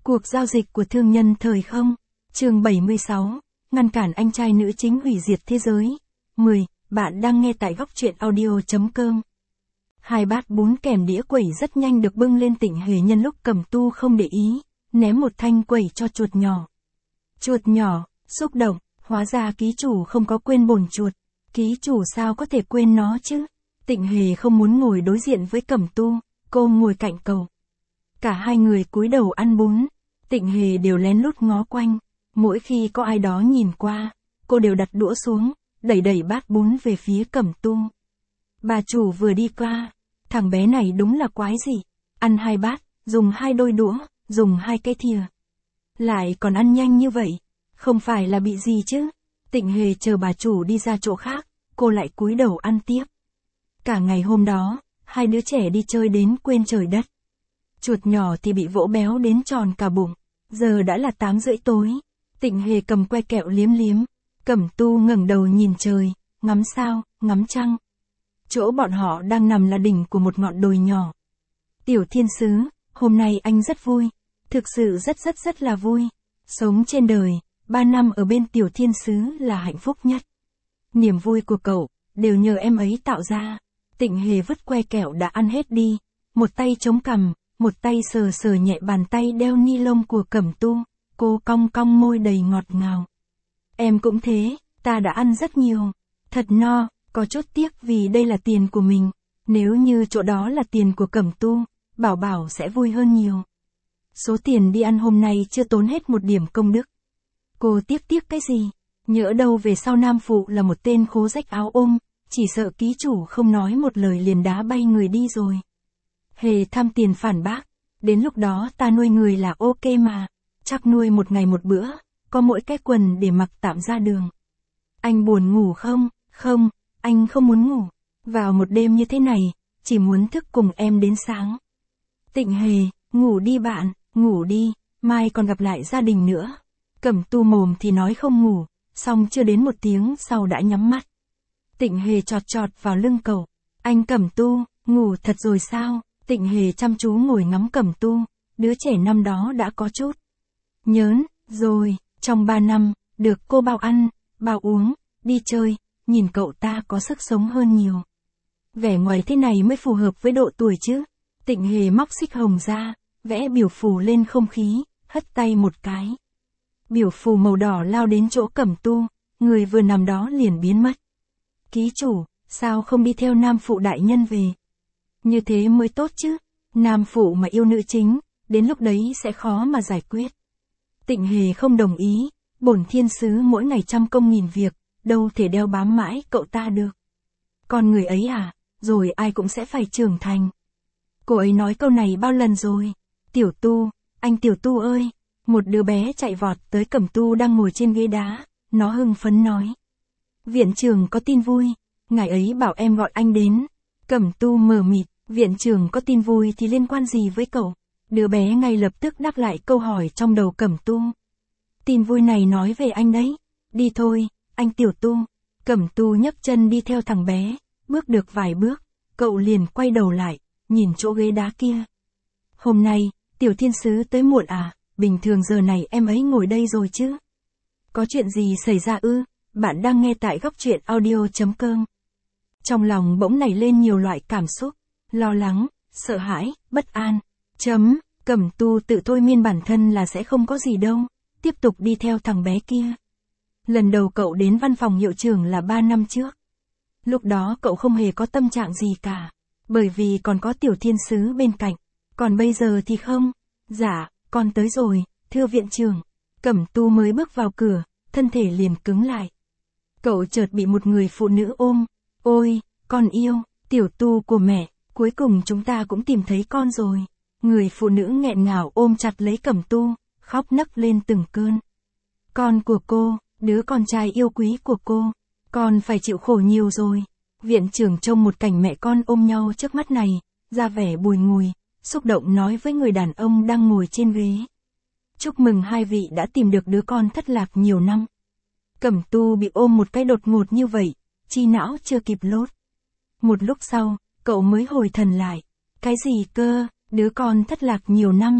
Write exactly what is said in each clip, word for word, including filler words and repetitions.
Cuộc giao dịch của thương nhân thời không. Chương bảy mươi sáu. Ngăn cản anh trai nữ chính hủy diệt thế giới. mười. Bạn đang nghe tại góc truyện audio chấm com. Hai bát bún kèm đĩa quẩy rất nhanh được bưng lên Tịnh Hề nhân lúc Cẩm Tu không để ý, ném một thanh quẩy cho chuột nhỏ. Chuột nhỏ, xúc động, hóa ra ký chủ không có quên bổn chuột. Ký chủ sao có thể quên nó chứ? Tịnh Hề không muốn ngồi đối diện với Cẩm Tu, cô ngồi cạnh cậu. Cả hai người cúi đầu ăn bún, Tịnh Hề đều lén lút ngó quanh, mỗi khi có ai đó nhìn qua, cô đều đặt đũa xuống, đẩy đẩy bát bún về phía Cẩm Tu. Bà chủ vừa đi qua, thằng bé này đúng là quái gì, ăn hai bát, dùng hai đôi đũa, dùng hai cái thìa. Lại còn ăn nhanh như vậy, không phải là bị gì chứ? Tịnh Hề chờ bà chủ đi ra chỗ khác, cô lại cúi đầu ăn tiếp. Cả ngày hôm đó, hai đứa trẻ đi chơi đến quên trời đất. Chuột nhỏ thì bị vỗ béo đến tròn cả bụng. Giờ đã là tám rưỡi tối. Tịnh Hề cầm que kẹo liếm liếm. Cẩm Tu ngẩng đầu nhìn trời, ngắm sao, ngắm trăng. Chỗ bọn họ đang nằm là đỉnh của một ngọn đồi nhỏ. Tiểu thiên sứ, hôm nay anh rất vui. Thực sự rất rất rất là vui. Sống trên đời, ba năm ở bên tiểu thiên sứ là hạnh phúc nhất. Niềm vui của cậu, đều nhờ em ấy tạo ra. Tịnh Hề vứt que kẹo đã ăn hết đi. Một tay chống cằm, một tay sờ sờ nhẹ bàn tay đeo ni lông của Cẩm Tu. Cô cong cong môi đầy ngọt ngào. Em cũng thế, ta đã ăn rất nhiều. Thật no, có chút tiếc vì đây là tiền của mình. Nếu như chỗ đó là tiền của Cẩm Tu, Bảo Bảo sẽ vui hơn nhiều. Số tiền đi ăn hôm nay chưa tốn hết một điểm công đức. Cô tiếc tiếc cái gì? Nhỡ đâu về sau Nam Phụ là một tên khố rách áo ôm, chỉ sợ ký chủ không nói một lời liền đá bay người đi rồi. Hề tham tiền phản bác, đến lúc đó ta nuôi người là ok mà, chắc nuôi một ngày một bữa, có mỗi cái quần để mặc tạm ra đường. Anh buồn ngủ không? Không, anh không muốn ngủ. Vào một đêm như thế này, chỉ muốn thức cùng em đến sáng. Tịnh Hề, ngủ đi bạn, ngủ đi, mai còn gặp lại gia đình nữa. Cẩm Tu mồm thì nói không ngủ, xong chưa đến một tiếng sau đã nhắm mắt. Tịnh Hề chọt chọt vào lưng cậu. Anh Cẩm Tu, ngủ thật rồi sao? Tịnh Hề chăm chú ngồi ngắm Cẩm Tu, đứa trẻ năm đó đã có chút nhớn, rồi, trong ba năm, được cô bao ăn, bao uống, đi chơi, nhìn cậu ta có sức sống hơn nhiều. Vẻ ngoài thế này mới phù hợp với độ tuổi chứ. Tịnh Hề móc xích hồng ra, vẽ biểu phù lên không khí, hất tay một cái. Biểu phù màu đỏ lao đến chỗ Cẩm Tu, người vừa nằm đó liền biến mất. Ký chủ, sao không đi theo Nam Phụ đại nhân về? Như thế mới tốt chứ, Nam Phụ mà yêu nữ chính, đến lúc đấy sẽ khó mà giải quyết. Tịnh Hề không đồng ý, bổn thiên sứ mỗi ngày trăm công nghìn việc, đâu thể đeo bám mãi cậu ta được. Con người ấy à, rồi ai cũng sẽ phải trưởng thành. Cô ấy nói câu này bao lần rồi? Tiểu Tu, anh Tiểu Tu ơi! Một đứa bé chạy vọt tới Cẩm Tu đang ngồi trên ghế đá, nó hưng phấn nói. Viện trưởng có tin vui, ngài ấy bảo em gọi anh đến. Cẩm Tu mờ mịt, viện trưởng có tin vui thì liên quan gì với cậu? Đứa bé ngay lập tức đáp lại câu hỏi trong đầu Cẩm Tu. Tin vui này nói về anh đấy. Đi thôi, anh Tiểu Tu. Cẩm Tu nhấc chân đi theo thằng bé, bước được vài bước, cậu liền quay đầu lại, nhìn chỗ ghế đá kia. Hôm nay, Tiểu Thiên Sứ tới muộn à? Bình thường giờ này em ấy ngồi đây rồi chứ? Có chuyện gì xảy ra ư? Bạn đang nghe tại góc truyện audio chấm com. Trong lòng bỗng nảy lên nhiều loại cảm xúc, lo lắng, sợ hãi, bất an. Chấm, Cẩm Tu tự thôi miên bản thân là sẽ không có gì đâu, tiếp tục đi theo thằng bé kia. Lần đầu cậu đến văn phòng hiệu trưởng là ba năm trước. Lúc đó cậu không hề có tâm trạng gì cả, bởi vì còn có Tiểu Thiên Sứ bên cạnh. Còn bây giờ thì không. Dạ, con tới rồi, thưa viện trưởng. Cẩm Tu mới bước vào cửa, thân thể liền cứng lại. Cậu chợt bị một người phụ nữ ôm. Ôi, con yêu, Tiểu Tu của mẹ, cuối cùng chúng ta cũng tìm thấy con rồi. Người phụ nữ nghẹn ngào ôm chặt lấy Cẩm Tu, khóc nấc lên từng cơn. Con của cô, đứa con trai yêu quý của cô, con phải chịu khổ nhiều rồi. Viện trưởng trông một cảnh mẹ con ôm nhau trước mắt này, ra vẻ bùi ngùi, xúc động nói với người đàn ông đang ngồi trên ghế. Chúc mừng hai vị đã tìm được đứa con thất lạc nhiều năm. Cẩm Tu bị ôm một cái đột ngột như vậy, chi não chưa kịp lốt. Một lúc sau, cậu mới hồi thần lại. Cái gì cơ, đứa con thất lạc nhiều năm,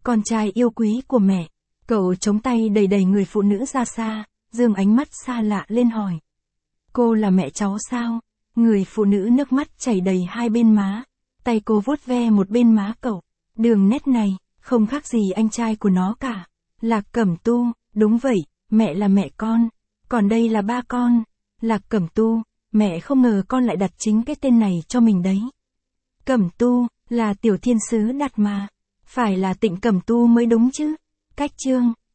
Con trai yêu quý của mẹ. Cậu chống tay đẩy đẩy người phụ nữ ra xa, dương ánh mắt xa lạ lên hỏi. Cô là mẹ cháu sao? Người phụ nữ nước mắt chảy đầy hai bên má. Tay cô vuốt ve một bên má cậu. Đường nét này, không khác gì anh trai của nó cả. Lạc Cẩm Tu, đúng vậy, mẹ là mẹ con. Còn đây là ba con. Lạc Cẩm Tu, mẹ không ngờ con lại đặt chính cái tên này cho mình đấy. Cẩm Tu, là tiểu thiên sứ đặt mà. Phải là Tịnh Cẩm Tu mới đúng chứ. Cách chương.